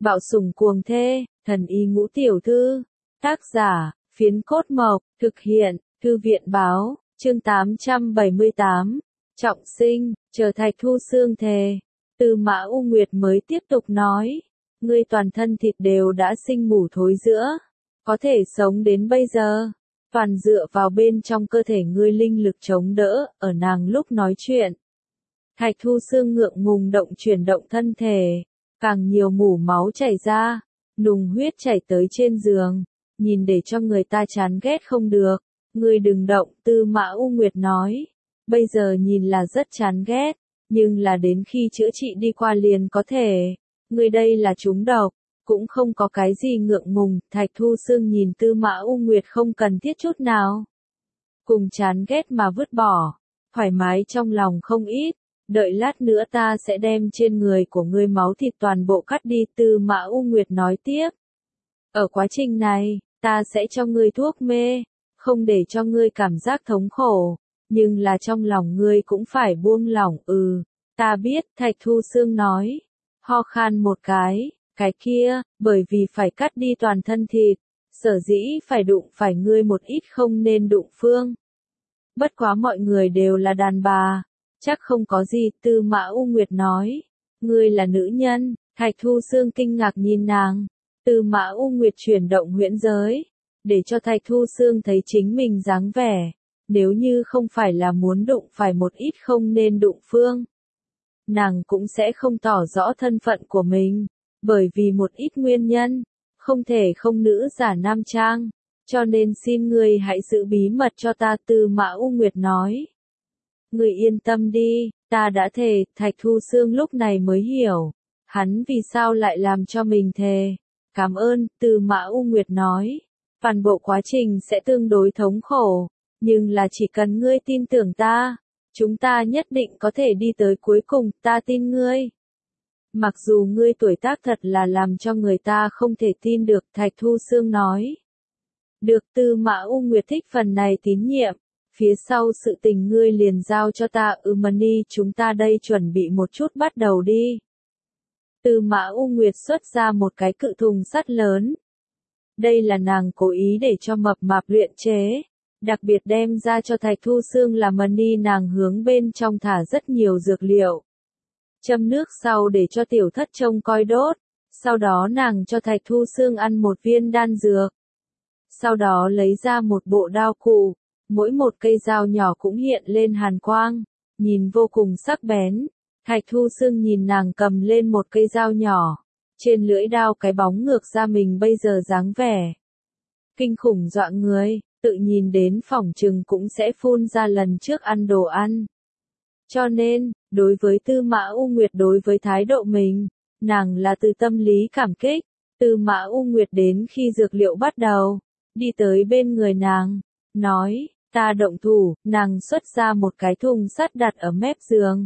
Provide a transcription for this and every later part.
Bạo sủng cuồng thê, thần y ngũ tiểu thư. Tác giả, Phiến Cốt Mộc, thực hiện, Thư viện báo, chương 878. Trọng sinh, chờ Thạch Thu Xương thề. Tư Mã U Nguyệt mới tiếp tục nói, ngươi toàn thân thịt đều đã sinh mủ thối rữa, có thể sống đến bây giờ, toàn dựa vào bên trong cơ thể ngươi linh lực chống đỡ. Ở nàng lúc nói chuyện, Thạch Thu Xương ngượng ngùng chuyển động thân thể, càng nhiều mủ máu chảy ra, nùng huyết chảy tới trên giường, nhìn để cho người ta chán ghét không được. Ngươi đừng động, Tư Mã U Nguyệt nói, bây giờ nhìn là rất chán ghét, nhưng là đến khi chữa trị đi qua liền có thể. Ngươi đây là trúng độc, cũng không có cái gì ngượng ngùng. Thạch Thu Xương nhìn Tư Mã U Nguyệt không cần thiết chút nào, cùng chán ghét mà vứt bỏ, thoải mái trong lòng không ít. Đợi lát nữa ta sẽ đem trên người của ngươi máu thịt toàn bộ cắt đi, Tư Mã U Nguyệt nói tiếp. Ở quá trình này, ta sẽ cho ngươi thuốc mê, không để cho ngươi cảm giác thống khổ, nhưng là trong lòng ngươi cũng phải buông lỏng. Ta biết, Thạch Thu Xương nói, ho khan một cái kia, bởi vì phải cắt đi toàn thân thịt, sở dĩ phải đụng phải ngươi một ít không nên đụng phương. Bất quá mọi người đều là đàn bà, chắc không có gì, Tư Mã U Nguyệt nói. Ngươi là nữ nhân, Thạch Thu Xương kinh ngạc nhìn nàng. Tư Mã U Nguyệt chuyển động huyễn giới, để cho Thạch Thu Xương thấy chính mình dáng vẻ, nếu như không phải là muốn đụng phải một ít không nên đụng phương, nàng cũng sẽ không tỏ rõ thân phận của mình, bởi vì một ít nguyên nhân, không thể không nữ giả nam trang, cho nên xin ngươi hãy giữ bí mật cho ta, Tư Mã U Nguyệt nói. Ngươi yên tâm đi, ta đã thề. Thạch Thu Xương lúc này mới hiểu, hắn vì sao lại làm cho mình thề. Cảm ơn, Tư Mã U Nguyệt nói, toàn bộ quá trình sẽ tương đối thống khổ, nhưng là chỉ cần ngươi tin tưởng ta, chúng ta nhất định có thể đi tới cuối cùng, ta tin ngươi. Mặc dù ngươi tuổi tác thật là làm cho người ta không thể tin được, Thạch Thu Xương nói. Được, Tư Mã U Nguyệt thích phần này tín nhiệm, phía sau sự tình ngươi liền giao cho ta. Mani, chúng ta đây chuẩn bị một chút bắt đầu đi. Tư Mã U Nguyệt xuất ra một cái cự thùng sắt lớn. Đây là nàng cố ý để cho mập mạp luyện chế, đặc biệt đem ra cho Thạch Thu Xương làm mani. Nàng hướng bên trong thả rất nhiều dược liệu, châm nước sau để cho tiểu thất trông coi đốt, sau đó nàng cho Thạch Thu Xương ăn một viên đan dược. Sau đó lấy ra một bộ đao cụ, mỗi một cây dao nhỏ cũng hiện lên hàn quang, nhìn vô cùng sắc bén. Thạch Thu Xương nhìn nàng cầm lên một cây dao nhỏ, trên lưỡi dao cái bóng ngược ra mình bây giờ dáng vẻ kinh khủng dọa người, tự nhìn đến phỏng chừng cũng sẽ phun ra lần trước ăn đồ ăn. Cho nên, đối với Tư Mã U Nguyệt, đối với thái độ mình, nàng là từ tâm lý cảm kích. Tư Mã U Nguyệt đến khi dược liệu bắt đầu, đi tới bên người nàng, nói, ta động thủ. Nàng xuất ra một cái thùng sắt đặt ở mép giường,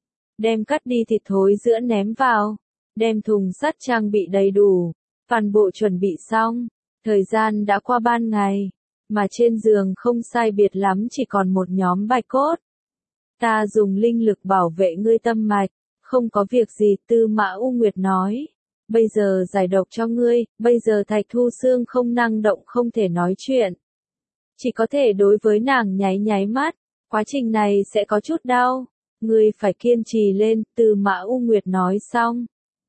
đem cắt đi thịt thối giữa ném vào, đem thùng sắt trang bị đầy đủ, toàn bộ chuẩn bị xong. Thời gian đã qua ban ngày, mà trên giường không sai biệt lắm chỉ còn một nhóm bạch cốt. Ta dùng linh lực bảo vệ ngươi tâm mạch, không có việc gì, Tư Mã U Nguyệt nói. Bây giờ giải độc cho ngươi. Bây giờ Thạch Thu Xương không năng động, không thể nói chuyện, chỉ có thể đối với nàng nháy nháy mắt. Quá trình này sẽ có chút đau, ngươi phải kiên trì lên, Tư Mã U Nguyệt nói xong,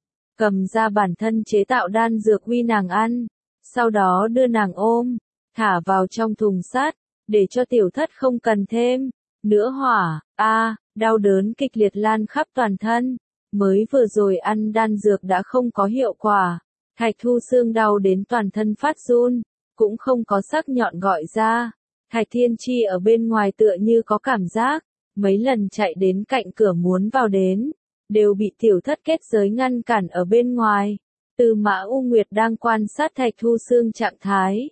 cầm ra bản thân chế tạo đan dược huy nàng ăn, sau đó đưa nàng ôm, thả vào trong thùng sắt, để cho tiểu thất không cần thêm nữa hỏa. Đau đớn kịch liệt lan khắp toàn thân, mới vừa rồi ăn đan dược đã không có hiệu quả. Thạch Thu Xương đau đến toàn thân phát run, cũng không có sắc nhọn gọi ra. Thạch Thiên Chi ở bên ngoài tựa như có cảm giác, mấy lần chạy đến cạnh cửa muốn vào đến, đều bị tiểu thất kết giới ngăn cản ở bên ngoài. Tư Mã U Nguyệt đang quan sát Thạch Thu Xương trạng thái,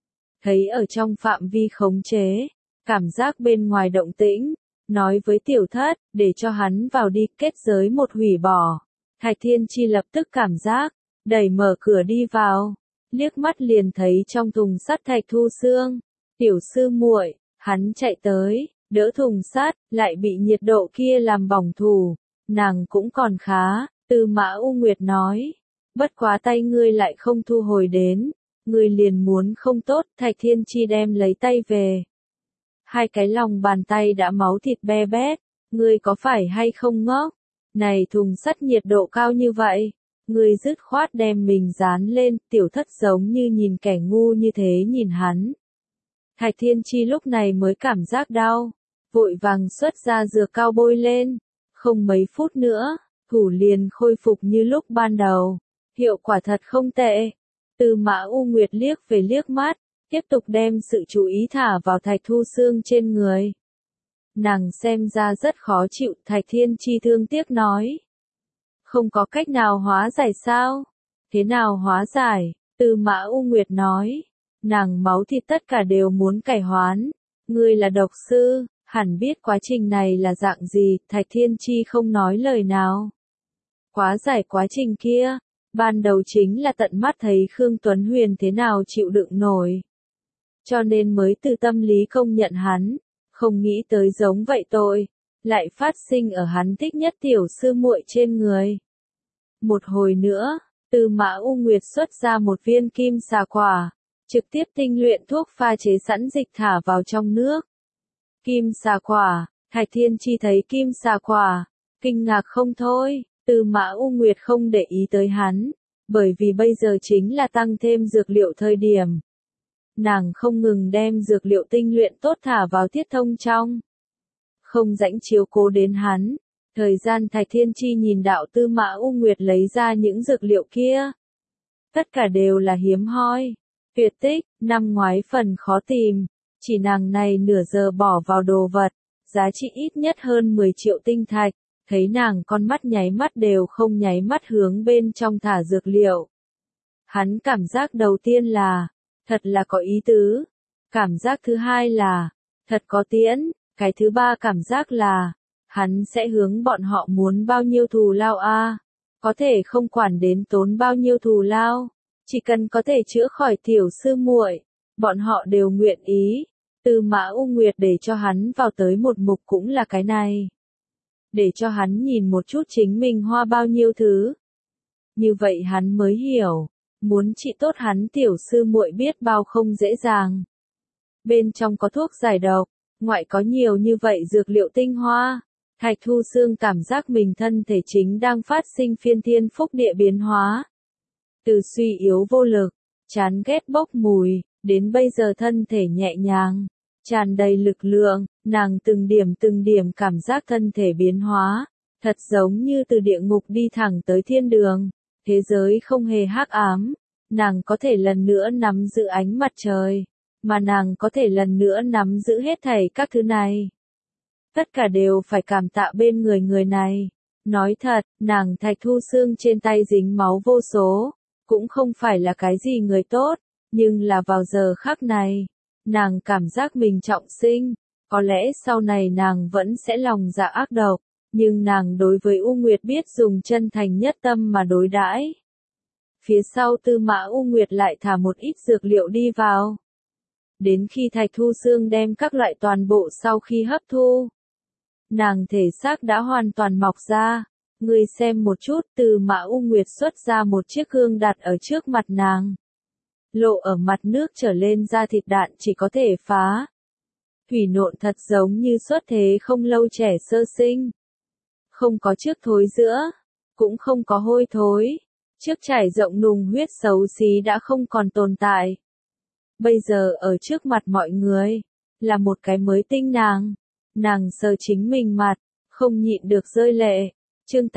thấy ở trong phạm vi khống chế, cảm giác bên ngoài động tĩnh, nói với tiểu thất, để cho hắn vào đi. Kết giới một hủy bỏ, Thạch Thiên Chi lập tức cảm giác, đẩy mở cửa đi vào, liếc mắt liền thấy trong thùng sắt Thạch Thu Xương. Tiểu sư muội, hắn chạy tới, đỡ thùng sắt, lại bị nhiệt độ kia làm bỏng thủ, nàng cũng còn khá, Tư Mã U Nguyệt nói. Bất quá tay ngươi lại không thu hồi đến, ngươi liền muốn không tốt, Thạch Thiên Chi đem lấy tay về. Hai cái lòng bàn tay đã máu thịt be bét, ngươi có phải hay không ngốc? Này thùng sắt nhiệt độ cao như vậy, ngươi dứt khoát đem mình dán lên, tiểu thất giống như nhìn kẻ ngu như thế nhìn hắn. Thạch Thiên Chi lúc này mới cảm giác đau, vội vàng xuất ra dược cao bôi lên, không mấy phút nữa, thủ liền khôi phục như lúc ban đầu, hiệu quả thật không tệ. Tư Mã U Nguyệt liếc về liếc mắt, tiếp tục đem sự chú ý thả vào Thạch Thu Xương trên người. Nàng xem ra rất khó chịu, Thạch Thiên Chi thương tiếc nói. Không có cách nào hóa giải sao? Thế nào hóa giải? Tư Mã U Nguyệt nói. Nàng máu thịt tất cả đều muốn cải hoán. Ngươi là độc sư, hẳn biết quá trình này là dạng gì, Thạch Thiên Chi không nói lời nào. Hóa giải quá trình kia, ban đầu chính là tận mắt thấy Khương Tuấn Huyền thế nào chịu đựng nổi. Cho nên mới từ tâm lý công nhận hắn, không nghĩ tới giống vậy tội, lại phát sinh ở hắn thích nhất tiểu sư muội trên người. Một hồi nữa, Tư Mã U Nguyệt xuất ra một viên kim xà quả, trực tiếp tinh luyện thuốc pha chế sẵn dịch thả vào trong nước. Kim xà quả, Thạch Thiên Chi thấy kim xà quả, kinh ngạc không thôi, Tư Mã U Nguyệt không để ý tới hắn, bởi vì bây giờ chính là tăng thêm dược liệu thời điểm. Nàng không ngừng đem dược liệu tinh luyện tốt thả vào thiết thông trong. Không rãnh chiếu cố đến hắn. Thời gian Thạch Thiên Chi nhìn đạo Tư Mã U Nguyệt lấy ra những dược liệu kia. Tất cả đều là hiếm hoi. Tuyệt tích, năm ngoái phần khó tìm. Chỉ nàng này nửa giờ bỏ vào đồ vật. Giá trị ít nhất hơn 10 triệu tinh thạch. Thấy nàng con mắt nháy mắt đều không nháy mắt hướng bên trong thả dược liệu. Hắn cảm giác đầu tiên là thật là có ý tứ. Cảm giác thứ hai là, thật có tiễn. Cái thứ ba cảm giác là, hắn sẽ hướng bọn họ muốn bao nhiêu thù lao a, có thể không quản đến tốn bao nhiêu thù lao, chỉ cần có thể chữa khỏi tiểu sư muội, bọn họ đều nguyện ý. Tư Mã U Nguyệt để cho hắn vào tới một mục cũng là cái này. Để cho hắn nhìn một chút chính mình hoa bao nhiêu thứ. Như vậy hắn mới hiểu. Muốn trị tốt hắn tiểu sư muội biết bao không dễ dàng. Bên trong có thuốc giải độc, ngoại có nhiều như vậy dược liệu tinh hoa. Thạch Thu Xương cảm giác mình thân thể chính đang phát sinh phiên thiên phúc địa biến hóa. Từ suy yếu vô lực, chán ghét bốc mùi, đến bây giờ thân thể nhẹ nhàng, tràn đầy lực lượng, nàng từng điểm cảm giác thân thể biến hóa, thật giống như từ địa ngục đi thẳng tới thiên đường. Thế giới không hề hắc ám, nàng có thể lần nữa nắm giữ ánh mặt trời, mà nàng có thể lần nữa nắm giữ hết thảy các thứ này. Tất cả đều phải cảm tạ bên người này. Nói thật, nàng Thạch Thu Xương trên tay dính máu vô số, cũng không phải là cái gì người tốt, nhưng là vào giờ khắc này, nàng cảm giác mình trọng sinh, có lẽ sau này nàng vẫn sẽ lòng dạ ác độc. Nhưng nàng đối với U Nguyệt biết dùng chân thành nhất tâm mà đối đãi. Phía sau Tư Mã U Nguyệt lại thả một ít dược liệu đi vào. Đến khi Thạch Thu Xương đem các loại toàn bộ sau khi hấp thu, nàng thể xác đã hoàn toàn mọc ra. Ngươi xem một chút, Tư Mã U Nguyệt xuất ra một chiếc gương đặt ở trước mặt nàng. Lộ ở mặt nước trở lên da thịt đạn chỉ có thể phá. Thủy nộn thật giống như xuất thế không lâu trẻ sơ sinh. Không có trước thối giữa, cũng không có hôi thối, trước trải rộng nùng huyết xấu xí đã không còn tồn tại. Bây giờ ở trước mặt mọi người, là một cái mới tinh nàng sờ chính mình mặt, không nhịn được rơi lệ. Chương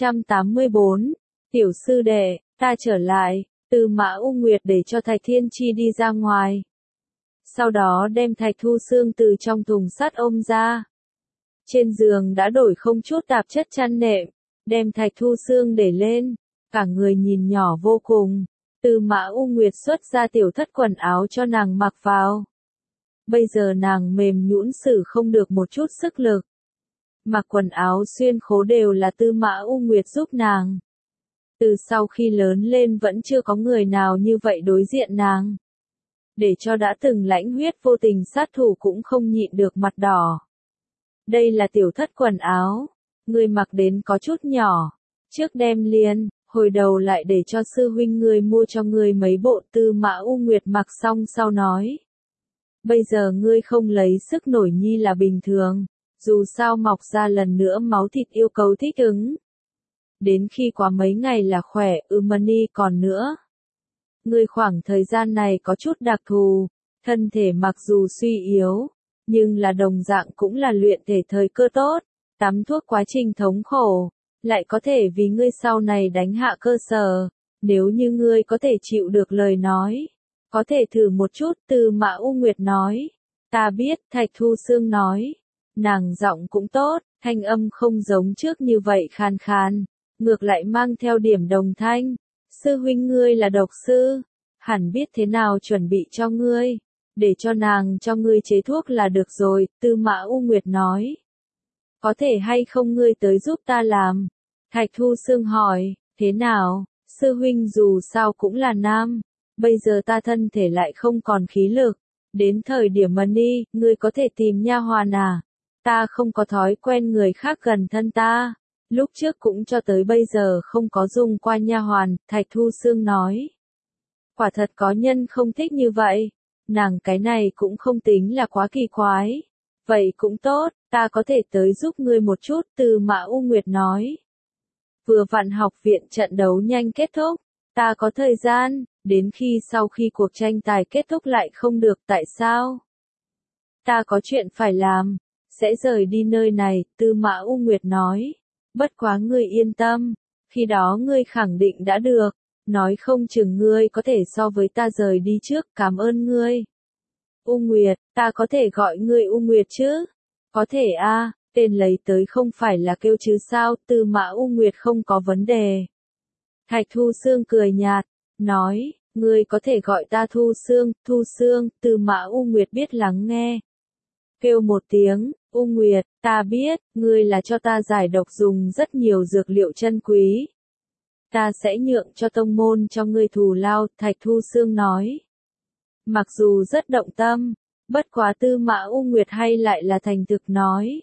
884, tiểu sư đệ, ta trở lại. Tư Mã U Nguyệt để cho Thạch Thiên Chi đi ra ngoài. Sau đó đem Thạch Thu Xương từ trong thùng sắt ôm ra. Trên giường đã đổi không chút tạp chất chăn nệm, đem Thạch Thu Xương để lên, cả người nhìn nhỏ vô cùng. Tư Mã U Nguyệt xuất ra tiểu thất quần áo cho nàng mặc vào. Bây giờ nàng mềm nhũn xử không được một chút sức lực. Mặc quần áo xuyên khố đều là Tư Mã U Nguyệt giúp nàng. Từ sau khi lớn lên vẫn chưa có người nào như vậy đối diện nàng. Để cho đã từng lãnh huyết vô tình sát thủ cũng không nhịn được mặt đỏ. Đây là tiểu thất quần áo, người mặc đến có chút nhỏ, trước đem liền, hồi đầu lại để cho sư huynh ngươi mua cho ngươi mấy bộ. Tư Mã U Nguyệt mặc xong sau nói. Bây giờ ngươi không lấy sức nổi nhi là bình thường, dù sao mọc ra lần nữa máu thịt yêu cầu thích ứng. Đến khi qua mấy ngày là khỏe, Mani còn nữa. Ngươi khoảng thời gian này có chút đặc thù, thân thể mặc dù suy yếu, nhưng là đồng dạng cũng là luyện thể thời cơ tốt, tắm thuốc quá trình thống khổ, lại có thể vì ngươi sau này đánh hạ cơ sở, nếu như ngươi có thể chịu được lời nói. Có thể thử một chút. Tư Mã U Nguyệt nói. Ta biết. Thạch Thu Sương nói. Nàng giọng cũng tốt, thanh âm không giống trước như vậy khàn khàn, ngược lại mang theo điểm đồng thanh. Sư huynh ngươi là độc sư, hẳn biết thế nào chuẩn bị cho ngươi, để cho nàng cho ngươi chế thuốc là được rồi. Tư Mã U Nguyệt nói. Có thể hay không ngươi tới giúp ta làm? Thạch Thu Sương hỏi. Thế nào? Sư huynh dù sao cũng là nam. Bây giờ ta thân thể lại không còn khí lực, đến thời điểm Mani, ngươi có thể tìm nha hoàn à? Ta không có thói quen người khác gần thân ta, lúc trước cũng cho tới bây giờ không có dùng qua nha hoàn. Thạch Thu Sương nói. Quả thật có nhân không thích như vậy, nàng cái này cũng không tính là quá kỳ quái. Vậy cũng tốt, ta có thể tới giúp ngươi một chút. Tư Mã U Nguyệt nói. Vừa vặn học viện trận đấu nhanh kết thúc, ta có thời gian. Đến khi sau khi cuộc tranh tài kết thúc lại không được. Tại sao? Ta có chuyện phải làm, sẽ rời đi nơi này. Tư Mã U Nguyệt nói. Bất quá ngươi yên tâm, khi đó ngươi khẳng định đã được, nói không chừng ngươi có thể so với ta rời đi trước. Cảm ơn ngươi. U Nguyệt, ta có thể gọi ngươi U Nguyệt chứ? Có thể a, tên lấy tới không phải là kêu chứ sao? Tư Mã U Nguyệt không có vấn đề. Thạch Thu Sương cười nhạt, nói, ngươi có thể gọi ta Thu Sương. Thu Sương. Tư Mã U Nguyệt biết lắng nghe. Kêu một tiếng. U Nguyệt, ta biết, ngươi là cho ta giải độc dùng rất nhiều dược liệu chân quý. Ta sẽ nhượng cho tông môn cho ngươi thù lao. Thạch Thu Sương nói. Mặc dù rất động tâm, bất quá Tư Mã U Nguyệt hay lại là thành thực nói.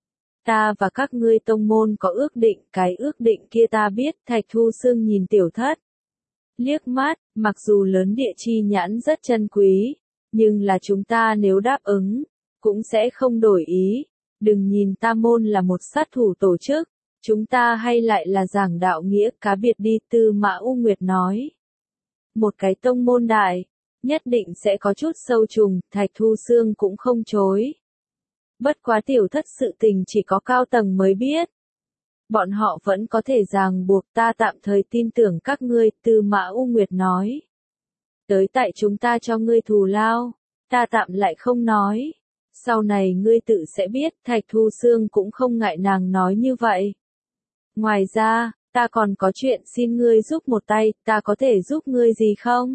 Ta và các ngươi tông môn có ước định, cái ước định kia ta biết. Thạch Thu Sương nhìn Tiểu Thất liếc mắt, mặc dù lớn địa chi nhãn rất chân quý, nhưng là chúng ta nếu đáp ứng, cũng sẽ không đổi ý. Đừng nhìn ta môn là một sát thủ tổ chức, chúng ta hay lại là giảng đạo nghĩa cá biệt đi. Tư Mã U Nguyệt nói. Một cái tông môn đại, nhất định sẽ có chút sâu trùng. Thạch Thu Sương cũng không chối. Bất quá Tiểu Thất sự tình chỉ có cao tầng mới biết. Bọn họ vẫn có thể ràng buộc ta, tạm thời tin tưởng các ngươi. Tư Mã U Nguyệt nói. Tới tại chúng ta cho ngươi thù lao, ta tạm lại không nói. Sau này ngươi tự sẽ biết. Thạch Thu Sương cũng không ngại nàng nói như vậy. Ngoài ra, ta còn có chuyện xin ngươi giúp một tay. Ta có thể giúp ngươi gì không?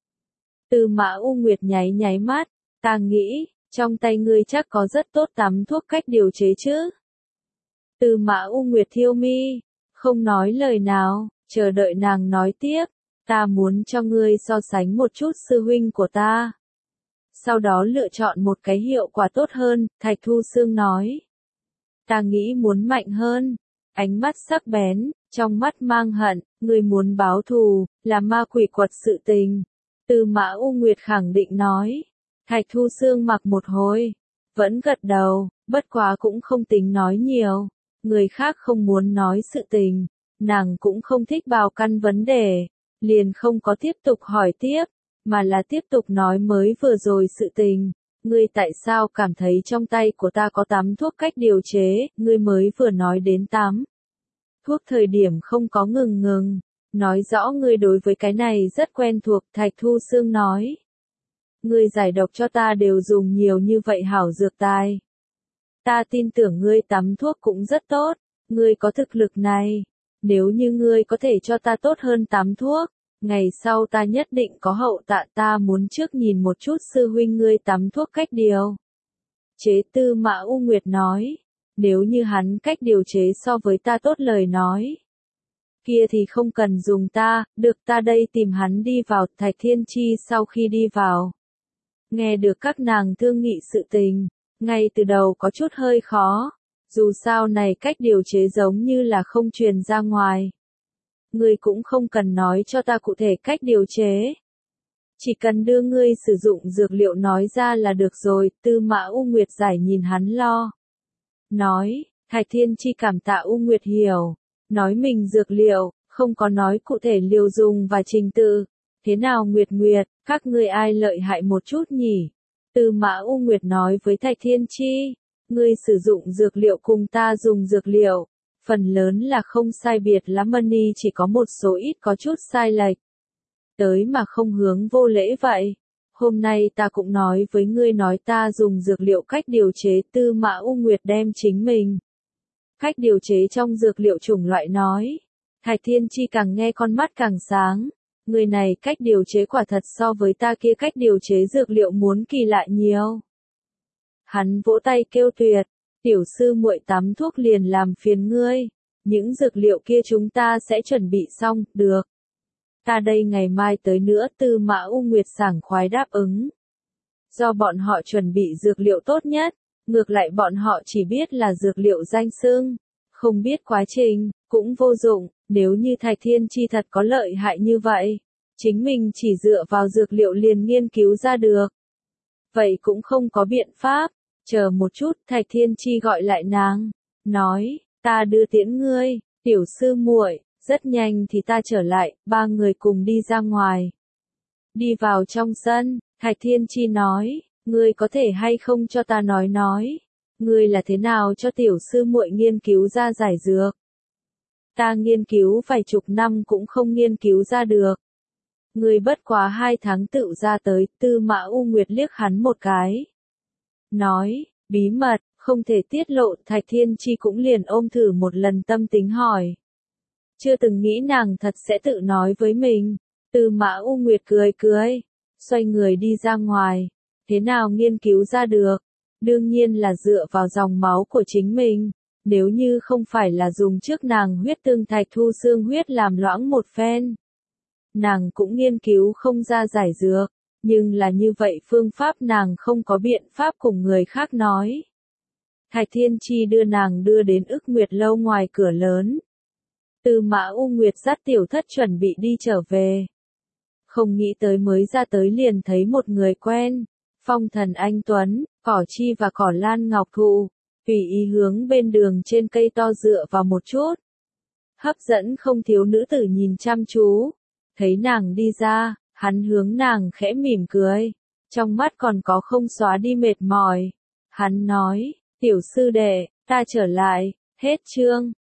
Tư Mã U Nguyệt nháy nháy mắt. Ta nghĩ, trong tay ngươi chắc có rất tốt tắm thuốc cách điều chế chứ? Tư Mã U Nguyệt thiêu mi, không nói lời nào, chờ đợi nàng nói tiếp. Ta muốn cho ngươi so sánh một chút sư huynh của ta, sau đó lựa chọn một cái hiệu quả tốt hơn. Thạch Thu Sương nói. Ta nghĩ muốn mạnh hơn. Ánh mắt sắc bén, trong mắt mang hận. Ngươi muốn báo thù, là ma quỷ quật sự tình. Tư Mã U Nguyệt khẳng định nói. Thạch Thu Sương mặc một hồi, vẫn gật đầu, bất quá cũng không tính nói nhiều. Người khác không muốn nói sự tình, nàng cũng không thích bào căn vấn đề, liền không có tiếp tục hỏi tiếp, mà là tiếp tục nói mới vừa rồi sự tình. Ngươi tại sao cảm thấy trong tay của ta có tắm thuốc cách điều chế? Ngươi mới vừa nói đến tắm thuốc thời điểm không có ngừng, nói rõ ngươi đối với cái này rất quen thuộc. Thạch Thu Sương nói. Ngươi giải độc cho ta đều dùng nhiều như vậy hảo dược tài. Ta tin tưởng ngươi tắm thuốc cũng rất tốt, ngươi có thực lực này. Nếu như ngươi có thể cho ta tốt hơn tắm thuốc, ngày sau ta nhất định có hậu tạ. Ta muốn trước nhìn một chút sư huynh ngươi tắm thuốc cách điều chế. Tư Mã U Nguyệt nói. Nếu như hắn cách điều chế so với ta tốt lời nói, kia thì không cần dùng ta, được ta đây tìm hắn đi vào. Thạch Thiên Chi sau khi đi vào, nghe được các nàng thương nghị sự tình, ngay từ đầu có chút hơi khó, dù sao này cách điều chế giống như là không truyền ra ngoài. ngươi cũng không cần nói cho ta cụ thể cách điều chế. Chỉ cần đưa ngươi sử dụng dược liệu nói ra là được rồi, Tư Mã U Nguyệt giải nhìn hắn lo. Nói, Thạch Thiên Chi cảm tạ U Nguyệt hiểu. Nói mình dược liệu, không có nói cụ thể liều dùng và trình tự. Thế nào Nguyệt Nguyệt, các ngươi ai lợi hại một chút nhỉ? Tư Mã U Nguyệt nói với Thạch Thiên Chi, ngươi sử dụng dược liệu cùng ta dùng dược liệu. Phần lớn là không sai biệt lắm, Mani chỉ có một số ít có chút sai lệch. Tới mà không hướng vô lễ vậy. Hôm nay ta cũng nói với ngươi nói ta dùng dược liệu cách điều chế. Tư Mã U Nguyệt đem chính mình cách điều chế trong dược liệu chủng loại nói. Thạch Thiên Chi càng nghe con mắt càng sáng. Người này cách điều chế quả thật so với ta kia cách điều chế dược liệu muốn kỳ lạ nhiều. Hắn vỗ tay kêu tuyệt. Tiểu sư muội tắm thuốc liền làm phiền ngươi. Những dược liệu kia chúng ta sẽ chuẩn bị xong, được. Ta đây ngày mai tới nữa. Tư Mã U Nguyệt sảng khoái đáp ứng. Do bọn họ chuẩn bị dược liệu tốt nhất, ngược lại bọn họ chỉ biết là dược liệu danh xưng, không biết quá trình, cũng vô dụng. Nếu như Thạch Thiên Chi thật có lợi hại như vậy, chính mình chỉ dựa vào dược liệu liền nghiên cứu ra được. Vậy cũng không có biện pháp. Chờ một chút, Thạch Thiên Chi gọi lại nàng, nói, ta đưa tiễn ngươi, tiểu sư muội. Rất nhanh thì ta trở lại, ba người cùng đi ra ngoài. Đi vào trong sân, Thạch Thiên Chi nói, ngươi có thể hay không cho ta nói, ngươi là thế nào cho tiểu sư muội nghiên cứu ra giải dược? Ta nghiên cứu vài chục năm cũng không nghiên cứu ra được. Ngươi bất quá 2 tháng tự ra tới. Tư Mã U Nguyệt liếc hắn một cái. Nói, bí mật, không thể tiết lộ. Thạch Thiên Chi cũng liền ôm thử một lần tâm tính hỏi. Chưa từng nghĩ nàng thật sẽ tự nói với mình. Tư Mã U Nguyệt cười, xoay người đi ra ngoài. Thế nào nghiên cứu ra được? Đương nhiên là dựa vào dòng máu của chính mình. Nếu như không phải là dùng trước nàng huyết tương thạch thu xương huyết làm loãng một phen, nàng cũng nghiên cứu không ra giải dược. Nhưng là như vậy phương pháp nàng không có biện pháp cùng người khác nói. Thạch Thiên Chi đưa nàng đưa đến Ức Nguyệt lâu ngoài cửa lớn. Tư Mã U Nguyệt dắt tiểu thất chuẩn bị đi trở về. Không nghĩ tới mới ra tới liền thấy một người quen. Phong thần anh tuấn, cỏ chi và cỏ lan ngọc thụ. Tùy ý hướng bên đường trên cây to dựa vào một chút. Hấp dẫn không thiếu nữ tử nhìn chăm chú. Thấy nàng đi ra, hắn hướng nàng khẽ mỉm cười. Trong mắt còn có không xóa đi mệt mỏi. Hắn nói, tiểu sư đệ, ta trở lại, hết chương.